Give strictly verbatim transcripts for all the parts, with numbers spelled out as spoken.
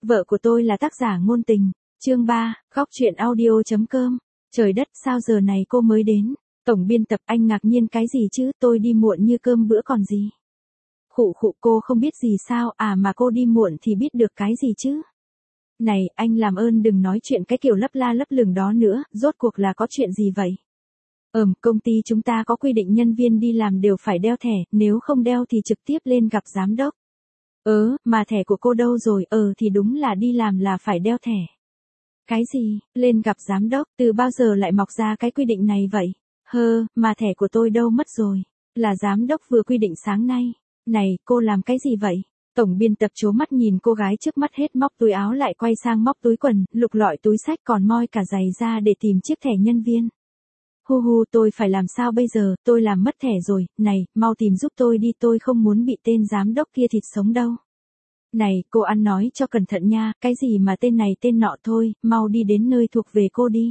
Vợ của tôi là tác giả ngôn tình. Chương ba, góc truyện audio chấm com. Trời đất, sao giờ này cô mới đến? Tổng biên tập, anh ngạc nhiên cái gì chứ, tôi đi muộn như cơm bữa còn gì. Khụ khụ, cô không biết gì sao, à mà cô đi muộn thì biết được cái gì chứ. Này, anh làm ơn đừng nói chuyện cái kiểu lấp la lấp lửng đó nữa, rốt cuộc là có chuyện gì vậy? Ừm, công ty chúng ta có quy định nhân viên đi làm đều phải đeo thẻ, nếu không đeo thì trực tiếp lên gặp giám đốc. Ớ, mà thẻ của cô đâu rồi? Ờ thì đúng là đi làm là phải đeo thẻ. Cái gì, lên gặp giám đốc, từ bao giờ lại mọc ra cái quy định này vậy? Hơ, mà thẻ của tôi đâu mất rồi? Là giám đốc vừa quy định sáng nay. Này, cô làm cái gì vậy? Tổng biên tập trố mắt nhìn cô gái trước mắt hết móc túi áo lại quay sang móc túi quần, lục lọi túi xách còn moi cả giày ra để tìm chiếc thẻ nhân viên. Hu hu, tôi phải làm sao bây giờ, tôi làm mất thẻ rồi, này, mau tìm giúp tôi đi, tôi không muốn bị tên giám đốc kia thịt sống đâu. Này, cô ăn nói cho cẩn thận nha, cái gì mà tên này tên nọ thôi, mau đi đến nơi thuộc về cô đi.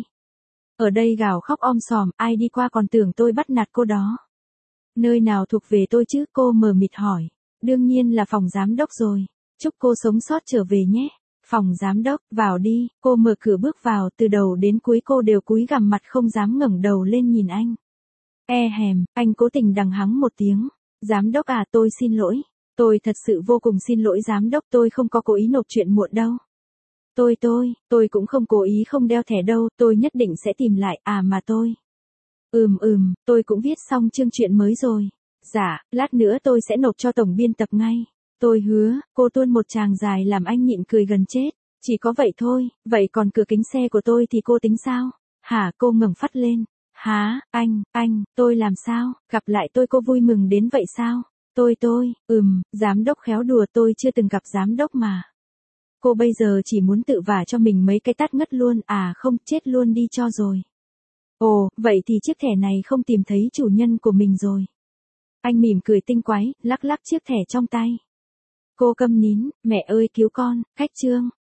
Ở đây gào khóc om sòm, ai đi qua còn tưởng tôi bắt nạt cô đó. Nơi nào thuộc về tôi chứ, cô mờ mịt hỏi. Đương nhiên là phòng giám đốc rồi. Chúc cô sống sót trở về nhé. Phòng giám đốc, vào đi, cô mở cửa bước vào, từ đầu đến cuối cô đều cúi gằm mặt không dám ngẩng đầu lên nhìn anh. E hèm, anh cố tình đằng hắng một tiếng. Giám đốc à, tôi xin lỗi. Tôi thật sự vô cùng xin lỗi giám đốc, tôi không có cố ý nộp chuyện muộn đâu. Tôi tôi, tôi cũng không cố ý không đeo thẻ đâu, tôi nhất định sẽ tìm lại, à mà tôi. Ừm ừm, tôi cũng viết xong chương truyện mới rồi. Dạ, lát nữa tôi sẽ nộp cho tổng biên tập ngay. Tôi hứa, cô tuôn một tràng dài làm anh nhịn cười gần chết. Chỉ có vậy thôi, vậy còn cửa kính xe của tôi thì cô tính sao? Hả, cô ngẩng phát lên. Hả, anh, anh, tôi làm sao? Gặp lại tôi cô vui mừng đến vậy sao? Tôi tôi, ừm, giám đốc khéo đùa, tôi chưa từng gặp giám đốc mà. Cô bây giờ chỉ muốn tự vả cho mình mấy cái tát ngất luôn, à không, chết luôn đi cho rồi. Ồ, vậy thì chiếc thẻ này không tìm thấy chủ nhân của mình rồi. Anh mỉm cười tinh quái, lắc lắc chiếc thẻ trong tay. Cô câm nín, mẹ ơi cứu con, khách trương.